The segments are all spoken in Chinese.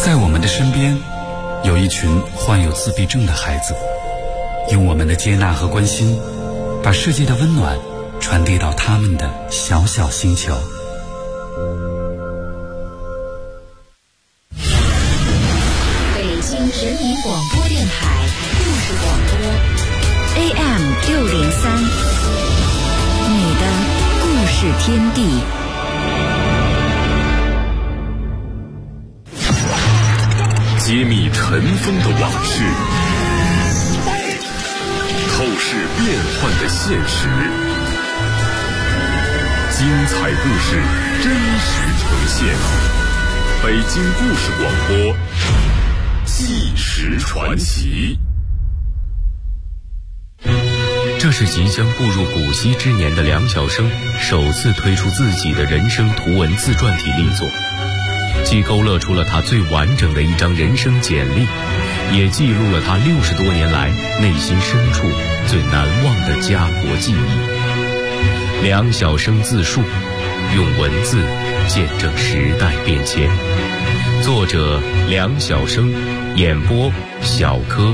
在我们的身边，有一群患有自闭症的孩子，用我们的接纳和关心，把世界的温暖传递到他们的小小星球。 北京人民广播电台故事广播 AM603，你的故事天地。 揭秘尘封的往事，透视变幻的现实，精彩故事真实呈现。北京故事广播，纪实传奇。 这是即将步入古稀之年的梁晓声首次推出自己的人生图文自传体力作，既勾勒出了他最完整的一张人生简历，也记录了他60多年来内心深处最难忘的家国记忆。梁晓声自述，用文字见证时代变迁。作者梁晓声，演播小柯。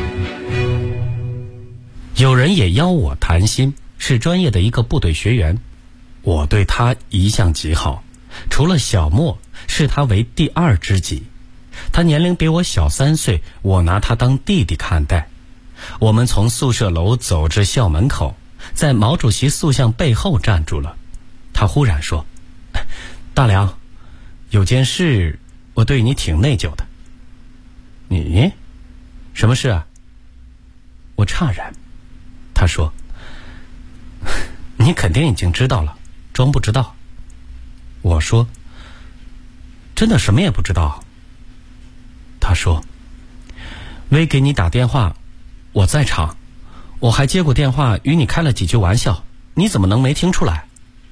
有人也邀我谈心，是专业的一个部队学员，我对他一向极好，除了小莫，视他为第二知己。他年龄比我小3岁，我拿他当弟弟看待。我们从宿舍楼走至校门口，在毛主席塑像背后站住了。他忽然说：“大梁，有件事我对你挺内疚的。”“你？什么事啊？”我诧然。他说：“你肯定已经知道了，装不知道。”我说：“真的什么也不知道。”他说：“威给你打电话，我在场，我还接过电话与你开了几句玩笑，你怎么能没听出来？”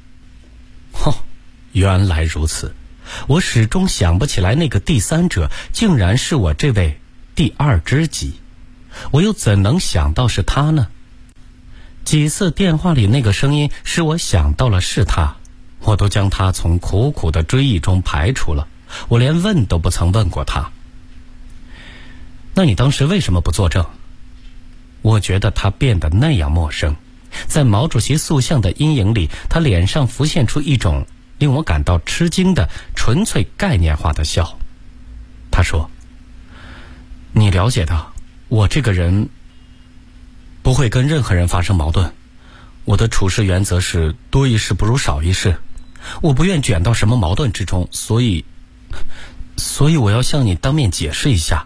原来如此，我始终想不起来那个第三者竟然是我这位第二知己，我又怎能想到是他呢？几次电话里那个声音使我想到了是他，我都将他从苦苦的追忆中排除了，我连问都不曾问过他。那你当时为什么不作证？我觉得他变得那样陌生，在毛主席塑像的阴影里，他脸上浮现出一种令我感到吃惊的纯粹概念化的笑。他说：“你了解的，我这个人不会跟任何人发生矛盾，我的处事原则是多一事不如少一事，我不愿卷到什么矛盾之中，所以我要向你当面解释一下。”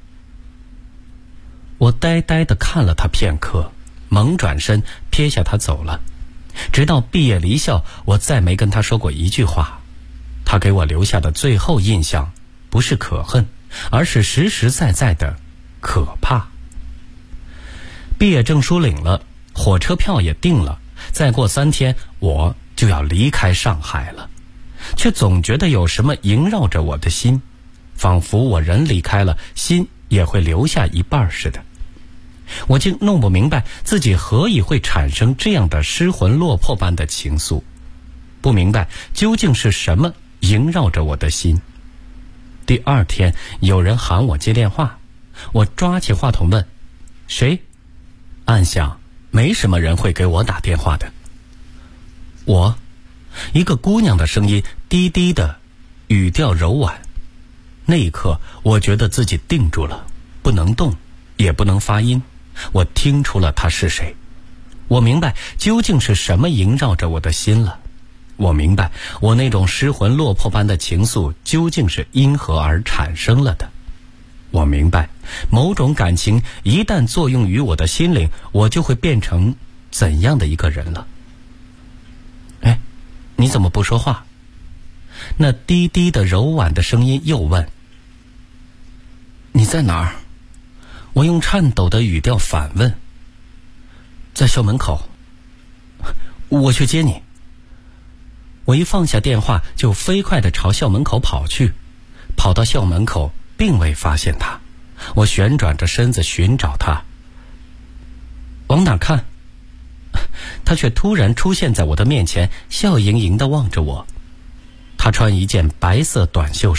我呆呆地看了他片刻，猛转身撇下他走了。直到毕业离校，我再没跟他说过一句话。他给我留下的最后印象不是可恨，而是实实在在的可怕。毕业证书领了，火车票也订了，再过3天我就要离开上海了，却总觉得有什么萦绕着我的心，仿佛我人离开了，心也会留下一半似的。我竟弄不明白自己何以会产生这样的失魂落魄般的情愫，不明白究竟是什么萦绕着我的心。第2天有人喊我接电话，我抓起话筒问：“谁？”暗想没什么人会给我打电话的。我，一个姑娘的声音，低低的，语调柔婉。那一刻我觉得自己定住了，不能动，也不能发音。我听出了她是谁，我明白究竟是什么萦绕着我的心了。我明白我那种失魂落魄般的情愫究竟是因何而产生了的。我明白某种感情一旦作用于我的心灵，我就会变成怎样的一个人了。哎，你怎么不说话？那低低的柔婉的声音又问：“你在哪儿？”我用颤抖的语调反问：“在校门口。”“我去接你。”我一放下电话就飞快地朝校门口跑去，跑到校门口并未发现他，我旋转着身子寻找他。往哪看？他却突然出现在我的面前，笑盈盈地望着我。他穿一件白色短袖衫，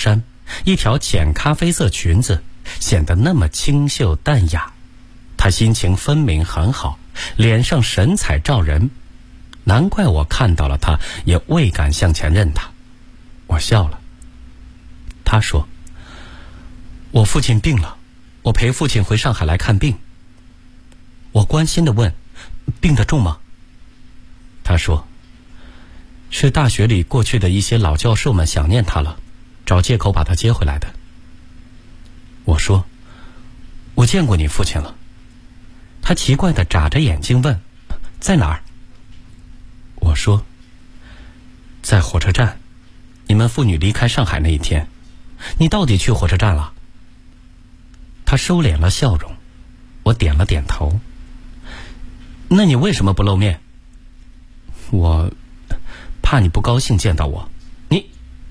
一条浅咖啡色裙子显得那么清秀淡雅。她心情分明很好，脸上神采照人，难怪我看到了她也未敢向前认她。我笑了。她说：“我父亲病了，我陪父亲回上海来看病。”我关心地问：“病得重吗？”她说：“是大学里过去的一些老教授们想念他了，找借口把他接回来的。”我说：“我见过你父亲了。”他奇怪地眨着眼睛问：“在哪儿？”我说：“在火车站，你们父女离开上海那一天。你到底去火车站了？”他收敛了笑容，我点了点头。“那你为什么不露面？”“我怕你不高兴见到我。”“你……”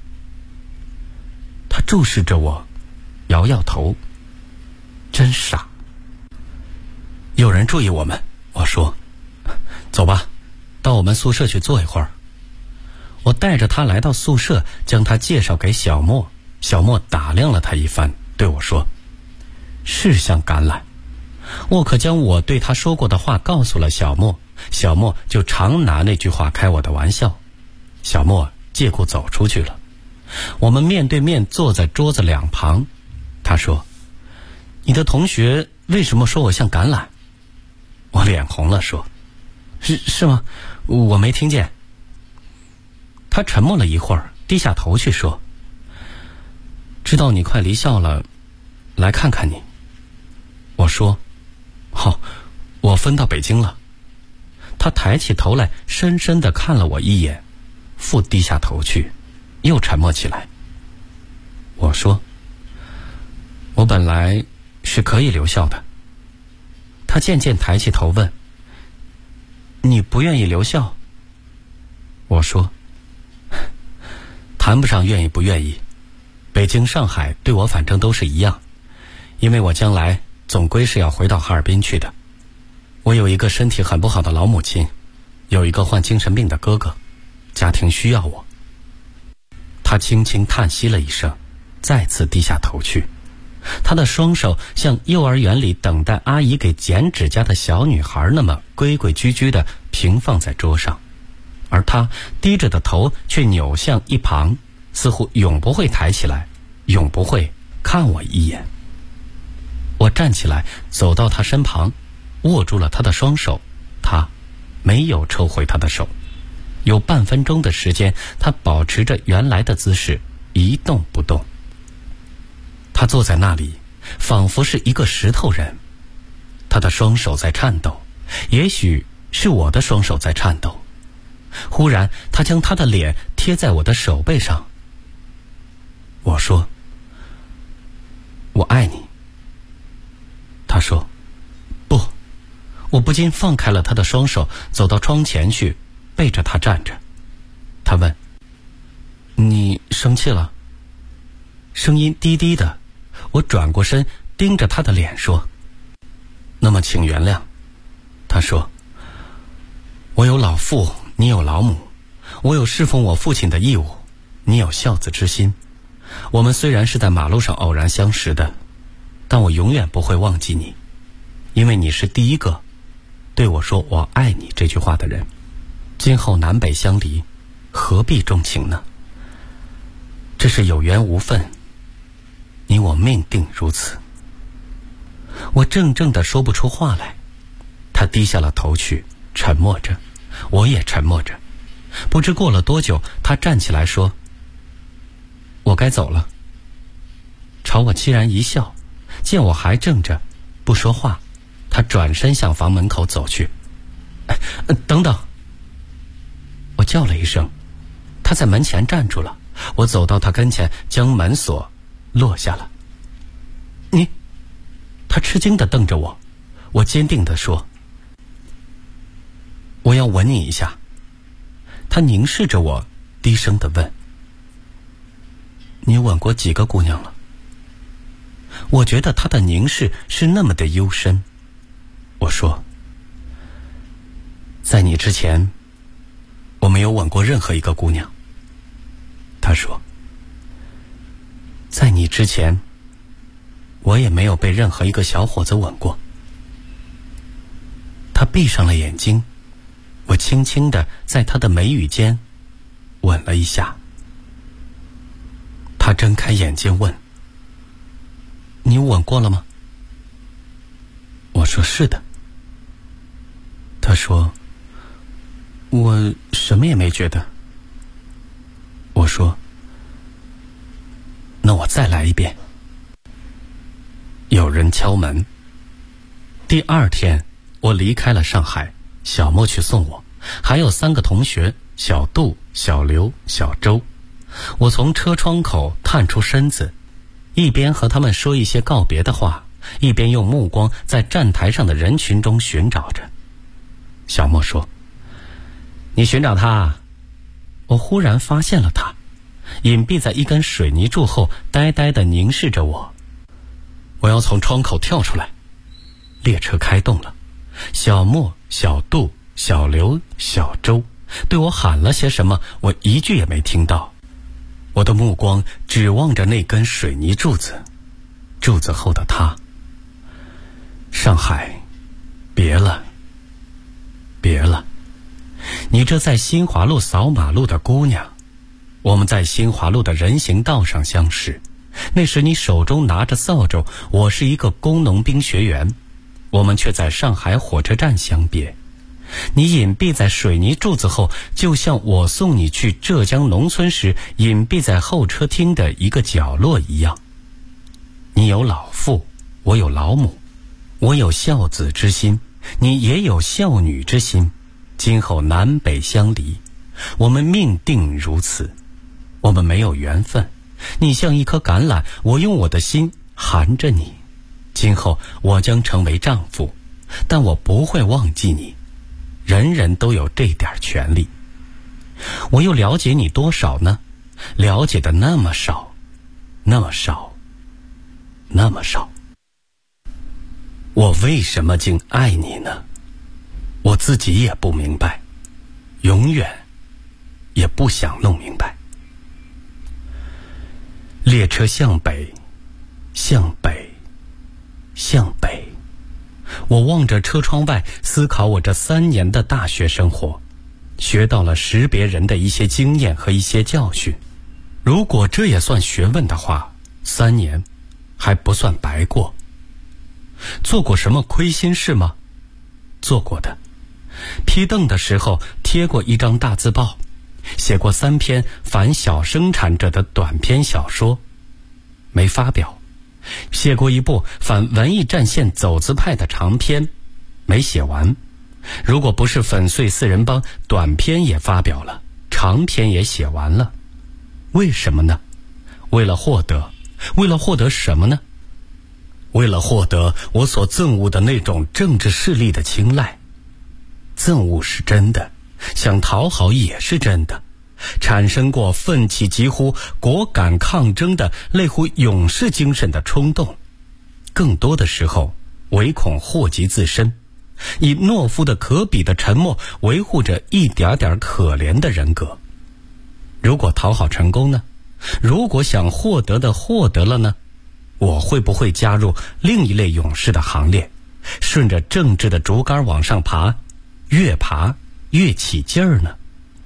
他注视着我，摇摇头。“真傻。”“有人注意我们。”我说。“走吧，到我们宿舍去坐一会儿。”我带着他来到宿舍，将他介绍给小莫。小莫打量了他一番，对我说：“是像橄榄。”我可将我对他说过的话告诉了小莫，小莫就常拿那句话开我的玩笑。小莫借故走出去了。我们面对面坐在桌子两旁。他说：“你的同学为什么说我像橄榄？”我脸红了，说：“是吗？我没听见。”他沉默了一会儿，低下头去说：“知道你快离校了，来看看你。”我说：“好，我分到北京了。”他抬起头来，深深地看了我一眼，复低下头去，又沉默起来。我说：“我本来是可以留校的。”他渐渐抬起头问：“你不愿意留校？”我说：“谈不上愿意不愿意，北京、上海对我反正都是一样，因为我将来总归是要回到哈尔滨去的。我有一个身体很不好的老母亲，有一个患精神病的哥哥，家庭需要我。”他轻轻叹息了一声，再次低下头去。他的双手像幼儿园里等待阿姨给剪指甲的小女孩那么规规矩矩地平放在桌上，而他低着的头却扭向一旁，似乎永不会抬起来，永不会看我一眼。我站起来走到他身旁，握住了他的双手。他没有抽回他的手，有半分钟的时间，他保持着原来的姿势，一动不动。他坐在那里，仿佛是一个石头人。他的双手在颤抖，也许是我的双手在颤抖。忽然，他将他的脸贴在我的手背上。我说：“我爱你。”他说：“不。”我不禁放开了他的双手，走到窗前去，背着他站着。他问：“你生气了？”声音低低的。我转过身，盯着他的脸说：“那么请原谅。”他说：“我有老父，你有老母，我有侍奉我父亲的义务，你有孝子之心。我们虽然是在马路上偶然相识的，但我永远不会忘记你，因为你是第一个对我说我爱你这句话的人。今后南北相离，何必重情呢？这是有缘无分，你我命定如此。”我怔怔地说不出话来。他低下了头去，沉默着，我也沉默着。不知过了多久，他站起来说：“我该走了。”朝我凄然一笑，见我还怔着不说话，他转身向房门口走去。“等等！”我叫了一声，他在门前站住了。我走到他跟前，将门锁落下了。“你……”他吃惊地瞪着我。我坚定地说：“我要吻你一下。”他凝视着我，低声地问：“你吻过几个姑娘了？”我觉得他的凝视是那么的幽深。我说：“在你之前，我没有吻过任何一个姑娘。”他说：“ 在你之前，我也没有被任何一个小伙子吻过。他闭上了眼睛，我轻轻地在他的眉宇间吻了一下。他睁开眼睛问：你吻过了吗？我说是的。他说：我什么也没觉得。我说：那我再来一遍。有人敲门。第二天我离开了上海，小莫去送我，还有3个同学，小杜、小刘、小周。我从车窗口探出身子，一边和他们说一些告别的话，一边用目光在站台上的人群中寻找着。小莫说：你寻找他？我忽然发现了他，隐蔽在一根水泥柱后，呆呆地凝视着我。我要从窗口跳出来。列车开动了，小莫、小杜、小刘、小周对我喊了些什么，我一句也没听到。我的目光只望着那根水泥柱子，柱子后的他。上海，别了，别了，你这在新华路扫马路的姑娘。我们在新华路的人行道上相识，那时你手中拿着扫帚，我是一个工农兵学员，我们却在上海火车站相别。你隐蔽在水泥柱子后，就像我送你去浙江农村时隐蔽在候车厅的一个角落一样。你有老父，我有老母，我有孝子之心，你也有孝女之心，今后南北相离，我们命定如此。我们没有缘分，你像一颗橄榄，我用我的心含着你。今后我将成为丈夫，但我不会忘记你。人人都有这点权利。我又了解你多少呢？了解的那么少，那么少，那么少。我为什么竟爱你呢？我自己也不明白，永远也不想弄明白。列车向北，向北，向北。我望着车窗外，思考我这3年的大学生活，学到了识别人的一些经验和一些教训。如果这也算学问的话，3年还不算白过。做过什么亏心事吗？做过的。批邓的时候贴过一张大字报，写过3篇反小生产者的短篇小说，没发表。写过一部反文艺战线走资派的长篇，没写完。如果不是粉碎4人帮，短篇也发表了，长篇也写完了。为什么呢？为了获得什么呢？为了获得我所憎恶的那种政治势力的青睐。憎恶是真的，想讨好也是真的，产生过奋起疾呼、果敢抗争的类乎勇士精神的冲动。更多的时候，唯恐祸及自身，以懦夫的可比的沉默维护着一点点可怜的人格。如果讨好成功呢？如果想获得的获得了呢？我会不会加入另一类勇士的行列，顺着政治的竹竿往上爬，越爬越起劲儿呢？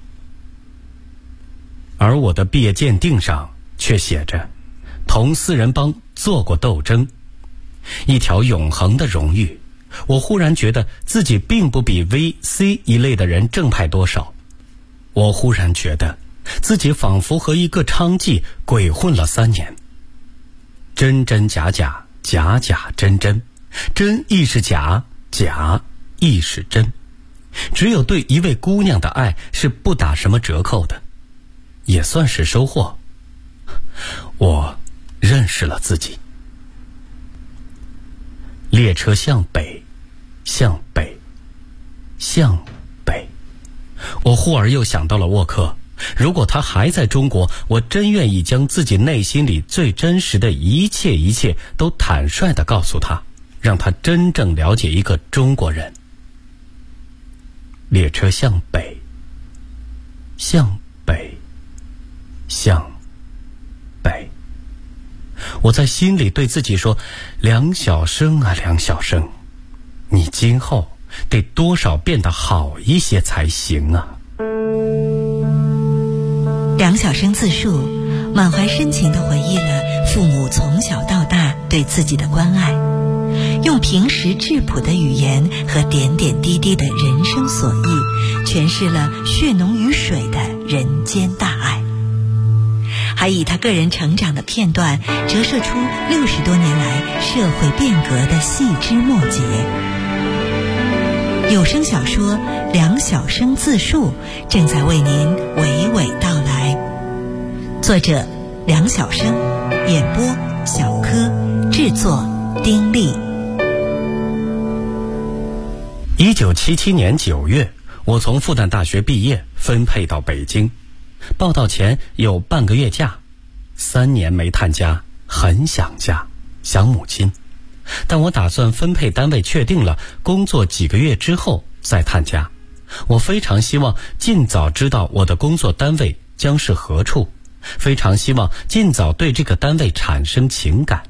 而我的毕业鉴定上却写着同4人帮做过斗争，一条永恒的荣誉。我忽然觉得自己并不比 V、C 一类的人正派多少。我忽然觉得自己仿佛和一个娼妓鬼混了3年。真真假假，假假真真，真亦是假，假亦是真。只有对一位姑娘的爱是不打什么折扣的，也算是收获。我认识了自己。列车向北，向北，向北。我忽而又想到了沃克，如果他还在中国，我真愿意将自己内心里最真实的一切都坦率地告诉他，让他真正了解一个中国人。列车向北，向北，向北。 我在心里对自己说，梁晓声啊，梁晓声，你今后得多少变得好一些才行啊。 梁晓声自述，满怀深情地回忆了父母从小到大对自己的关爱，用平实质朴的语言和点点滴滴的人生所忆，诠释了血浓于水的人间大爱，还以他个人成长的片段折射出60多年来社会变革的细枝末节。有声小说《梁晓声自述》正在为您娓娓道来，作者梁晓声，演播小柯，制作丁力。 1977年9月，我从复旦大学毕业，分配到北京。报到前有半个月假，3年没探家，很想家，想母亲。但我打算分配单位确定了，工作几个月之后再探家。我非常希望尽早知道我的工作单位将是何处，非常希望尽早对这个单位产生情感。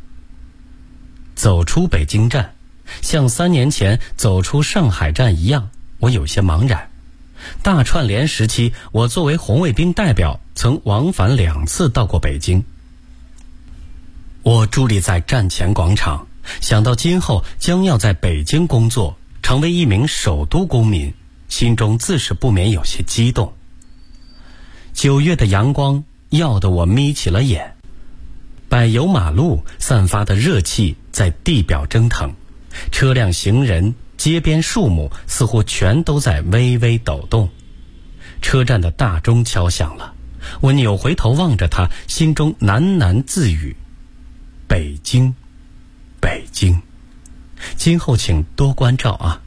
走出北京站，像3年前走出上海站一样，我有些茫然。大串联时期，我作为红卫兵代表，曾往返2次到过北京。我伫立在站前广场，想到今后将要在北京工作，成为一名首都公民，心中自是不免有些激动。9月的阳光耀得我眯起了眼，柏油马路散发的热气在地表蒸腾，车辆、行人、街边树木似乎全都在微微抖动。车站的大钟敲响了，我扭回头望着它，心中喃喃自语：北京，北京，今后请多关照啊。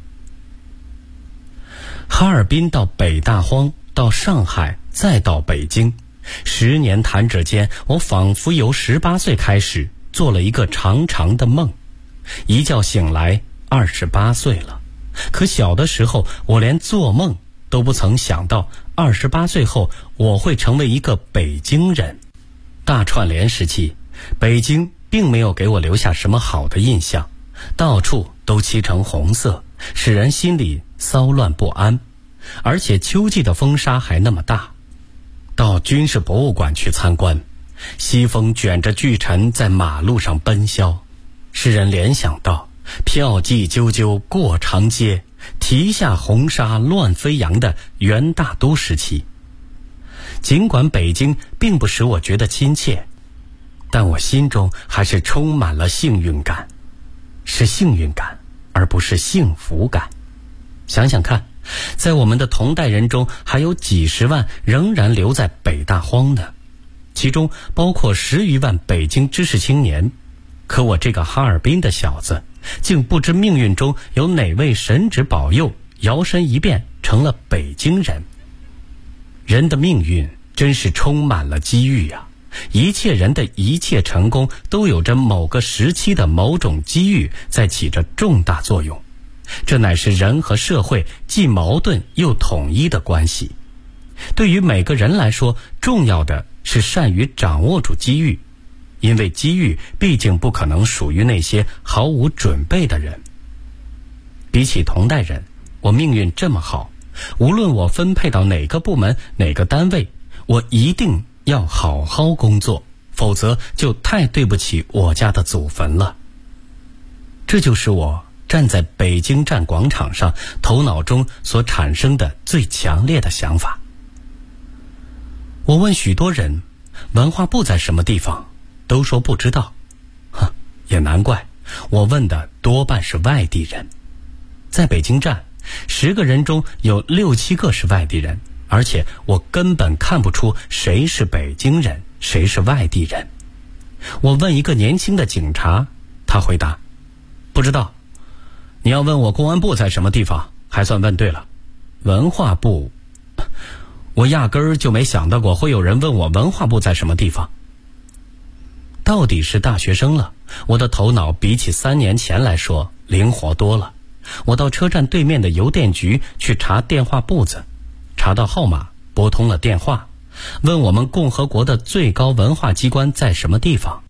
哈尔滨到北大荒，到上海，再到北京，10年弹指间，我仿佛由18岁开始做了一个长长的梦，一觉醒来28岁了。可小的时候，我连做梦都不曾想到28岁后我会成为一个北京人。大串联时期，北京并没有给我留下什么好的印象，到处都漆成红色，使人心里骚乱不安，而且秋季的风沙还那么大。到军事博物馆去参观，西风卷着巨尘在马路上奔嚣，使人联想到票骑啾啾过长街，蹄下红纱乱飞扬的元大都时期。尽管北京并不使我觉得亲切，但我心中还是充满了幸运感，是幸运感，而不是幸福感。想想看，在我们的同代人中，还有几十万仍然留在北大荒呢，其中包括10余万北京知识青年。可我这个哈尔滨的小子，竟不知命运中有哪位神旨保佑，摇身一变成了北京人。人的命运真是充满了机遇啊！一切人的一切成功，都有着某个时期的某种机遇在起着重大作用。这乃是人和社会既矛盾又统一的关系。对于每个人来说，重要的是善于掌握住机遇，因为机遇毕竟不可能属于那些毫无准备的人。比起同代人，我命运这么好，无论我分配到哪个部门哪个单位，我一定要好好工作，否则就太对不起我家的祖坟了。这就是我站在北京站广场上头脑中所产生的最强烈的想法。我问许多人，文化部在什么地方，都说不知道。也难怪，我问的多半是外地人。在北京站，10个人中有6、7个是外地人，而且我根本看不出谁是北京人，谁是外地人。我问一个年轻的警察，他回答：不知道。你要问我公安部在什么地方，还算问对了。文化部，我压根儿就没想到过会有人问我文化部在什么地方。到底是大学生了，我的头脑比起3年前来说灵活多了。我到车站对面的邮电局去查电话簿子，查到号码，拨通了电话，问我们共和国的最高文化机关在什么地方。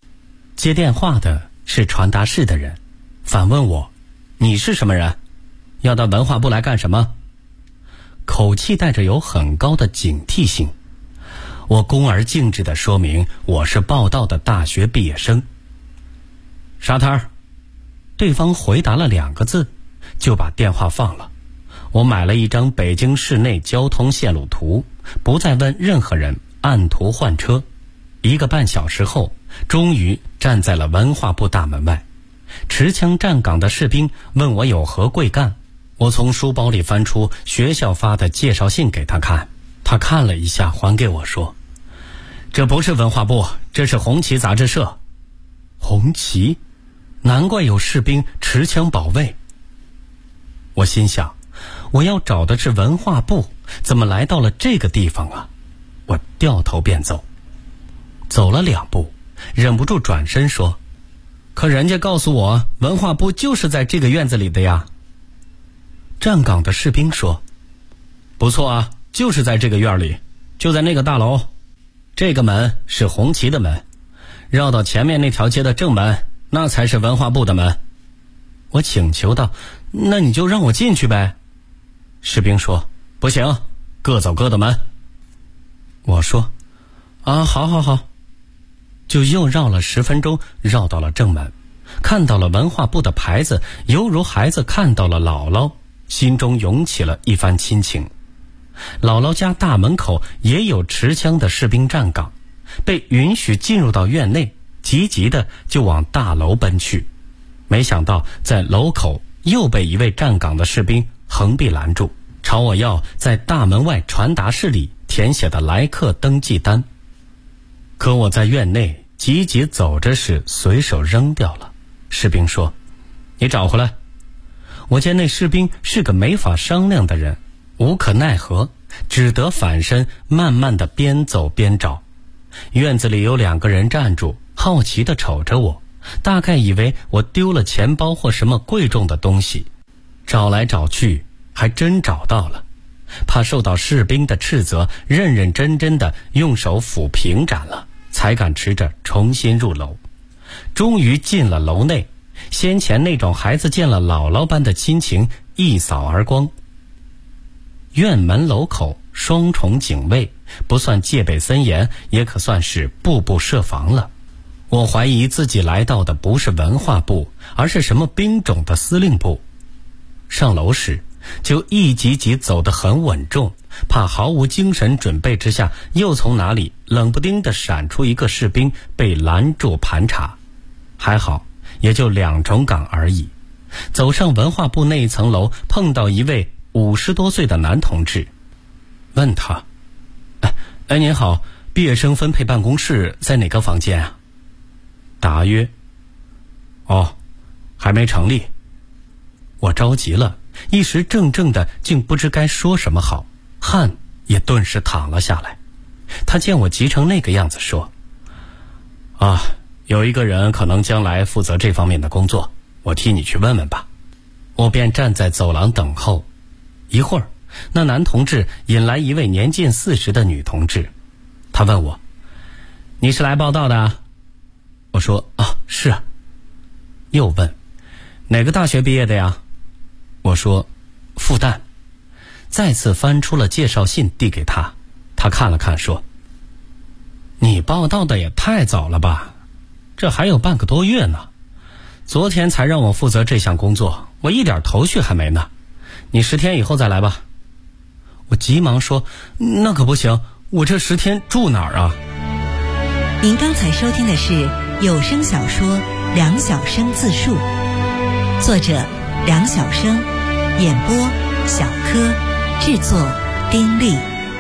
接电话的是传达室的人，反问我：“你是什么人？要到文化部来干什么？”口气带着有很高的警惕性。我恭而敬之地说明我是报到的大学毕业生。沙滩儿，对方回答了2个字，就把电话放了。我买了一张北京市内交通线路图，不再问任何人，按图换车。1个半小时后，终于站在了文化部大门外。持枪站岗的士兵问我有何贵干，我从书包里翻出学校发的介绍信给他看，他看了一下，还给我说：“这不是文化部，这是红旗杂志社。”红旗？难怪有士兵持枪保卫。我心想，我要找的是文化部，怎么来到了这个地方啊？我掉头便走。走了2步，忍不住转身说：“可人家告诉我，文化部就是在这个院子里的呀。”站岗的士兵说：“不错啊，就是在这个院里，就在那个大楼。这个门是红旗的门，绕到前面那条街的正门，那才是文化部的门。”我请求道：“那你就让我进去呗。”士兵说：“不行，各走各的门。”我说：“啊，好。”就又绕了10分钟，绕到了正门，看到了文化部的牌子，犹如孩子看到了姥姥，心中涌起了一番亲情。姥姥家大门口也有持枪的士兵站岗，被允许进入到院内，急急的就往大楼奔去。没想到在楼口又被一位站岗的士兵横臂拦住，朝我要在大门外传达室里填写的来客登记单。可我在院内急急走着时随手扔掉了。士兵说：“你找回来。”我见那士兵是个没法商量的人，无可奈何，只得反身慢慢地边走边找。院子里有2个人站住，好奇地瞅着我，大概以为我丢了钱包或什么贵重的东西。找来找去还真找到了，怕受到士兵的斥责，认认真真地用手抚平展了，才敢持着重新入楼。终于进了楼内，先前那种孩子见了姥姥般的亲情一扫而光。院门楼口双重警卫，不算戒备森严，也可算是步步设防了。我怀疑自己来到的不是文化部，而是什么兵种的司令部。上楼时就一级级走得很稳重，怕毫无精神准备之下，又从哪里冷不丁地闪出一个士兵被拦住盘查。还好也就2重岗而已。走上文化部那一层楼，碰到一位50多岁的男同志，问他：“哎，您好，毕业生分配办公室在哪个房间啊？”答曰：“哦，还没成立。”我着急了，一时怔怔的，竟不知该说什么好，汗也顿时淌了下来。他见我急成那个样子，说：“啊，有一个人可能将来负责这方面的工作，我替你去问问吧。”我便站在走廊等候。一会儿，那男同志引来一位年近40的女同志，他问我：“你是来报道的？”我说：“啊，是。”又问：“哪个大学毕业的呀？”我说：“复旦。”再次翻出了介绍信递给他，他看了看说：“你报道的也太早了吧，这还有半个多月呢。昨天才让我负责这项工作，我一点头绪还没呢。你10天以后再来吧。”我急忙说：“那可不行，我这10天住哪儿啊？” 您刚才收听的是有声小说《梁晓声自述》，作者梁晓声，演播小柯，制作丁力。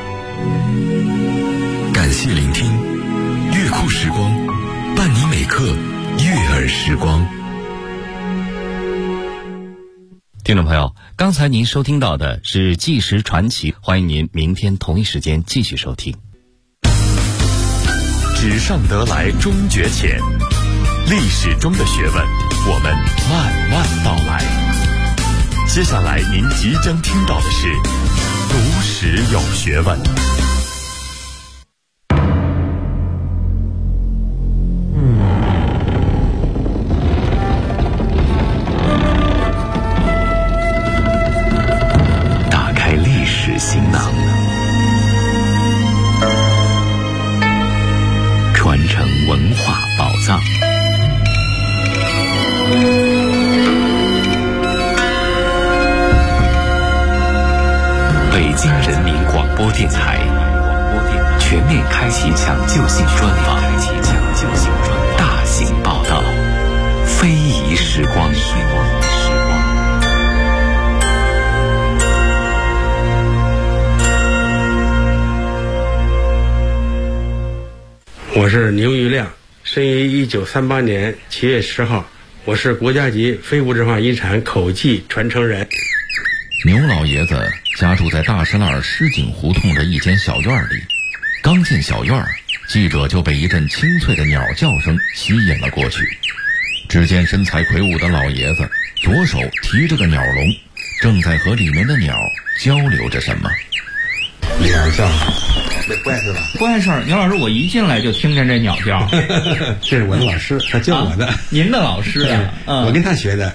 感谢聆听，乐库时光，伴你每刻悦耳时光。 听众朋友，刚才您收听到的是《纪实传奇》，欢迎您明天同一时间继续收听。 纸上得来终觉浅，历史中的学问，我们慢慢道来。接下来您即将听到的是读史有学问。 上。 北京人民广播电台全面开启抢救性专访，大型报道，非遗时光。 我是牛玉亮，生于1938年7月10号，我是国家级非物质文化遗产口技传承人。 牛老爷子家住在大石栏石井胡同的一间小院里，刚进小院，记者就被一阵清脆的鸟叫声吸引了过去。只见身材魁梧的老爷子左手提着个鸟笼，正在和里面的鸟交流着什么。 鸟叫，这不碍事吧？ 不碍事儿。牛老师，我一进来就听见这鸟叫。 这是我的老师，他教我的。 您的老师啊？ 我跟他学的。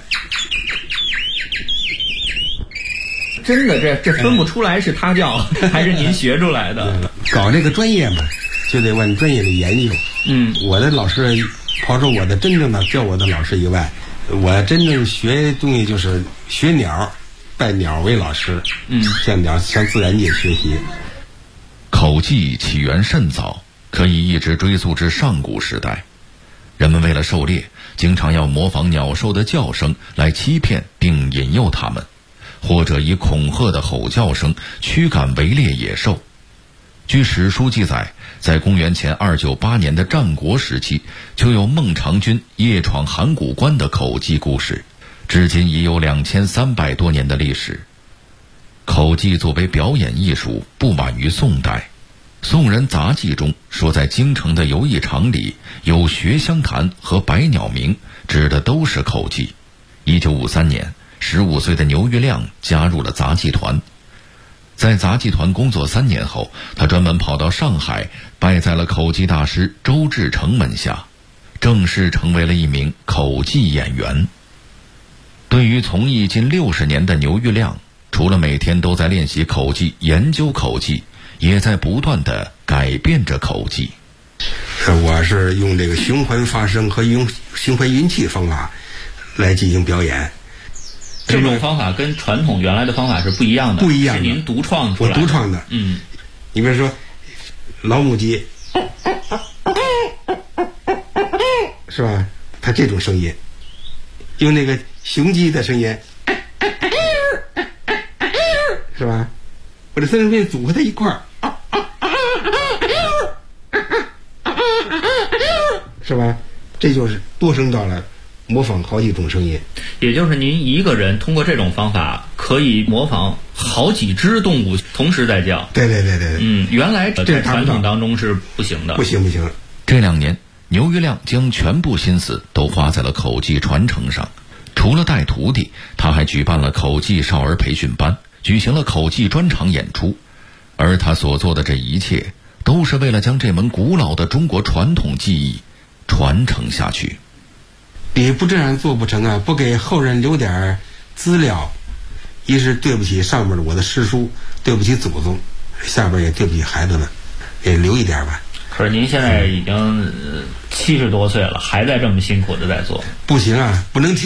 真的，这分不出来是他教还是您学出来的。 搞这个专业嘛，就得往专业里研究。我的老师，刨出我的真正的教我的老师以外，我真正学东西就是学鸟，拜鸟为老师。向鸟向自然界学习。 口技起源甚早，可以一直追溯至上古时代。人们为了狩猎，经常要模仿鸟兽的叫声来欺骗并引诱它们，或者以恐吓的吼叫声驱赶围猎野兽。据史书记载，在公元前298年的战国时期，就有孟尝君夜闯函谷关的口技故事，至今已有2300多年的历史。口技作为表演艺术，不晚于宋代。宋人杂记中说，在京城的游艺场里有学香坛和百鸟鸣，指的都是口技。1953年，15岁的牛玉亮加入了杂技团。在杂技团工作3年后，他专门跑到上海，拜在了口技大师周志成门下，正式成为了一名口技演员。对于从艺近60年的牛玉亮，除了每天都在练习口技、研究口技，也在不断地改变着口技。 我是用这个循环发声和用循环运气方法来进行表演。 这种方法跟传统原来的方法是不一样的， 不一样的， 是您独创出来的。 我独创的。你比如说老母鸡，是吧？它这种声音，用那个雄鸡的声音，是吧？我这三声变组合在一块儿，是吧？这就是多声道了，模仿好几种声音。 也就是您一个人通过这种方法可以模仿好几只动物同时在叫。 对。 原来在传统当中是不行的。 不行。 这2年，牛玉亮将全部心思都花在了口技传承上。除了带徒弟，他还举办了口技少儿培训班，举行了口技专场演出。而他所做的这一切，都是为了将这门古老的中国传统技艺传承下去。 你不这样做不成啊！不给后人留点资料，一是对不起上面的我的师叔，对不起祖宗，下边也对不起孩子们，也留一点吧。 可是您现在已经70多岁了，还在这么辛苦的在做。 不行啊，不能停。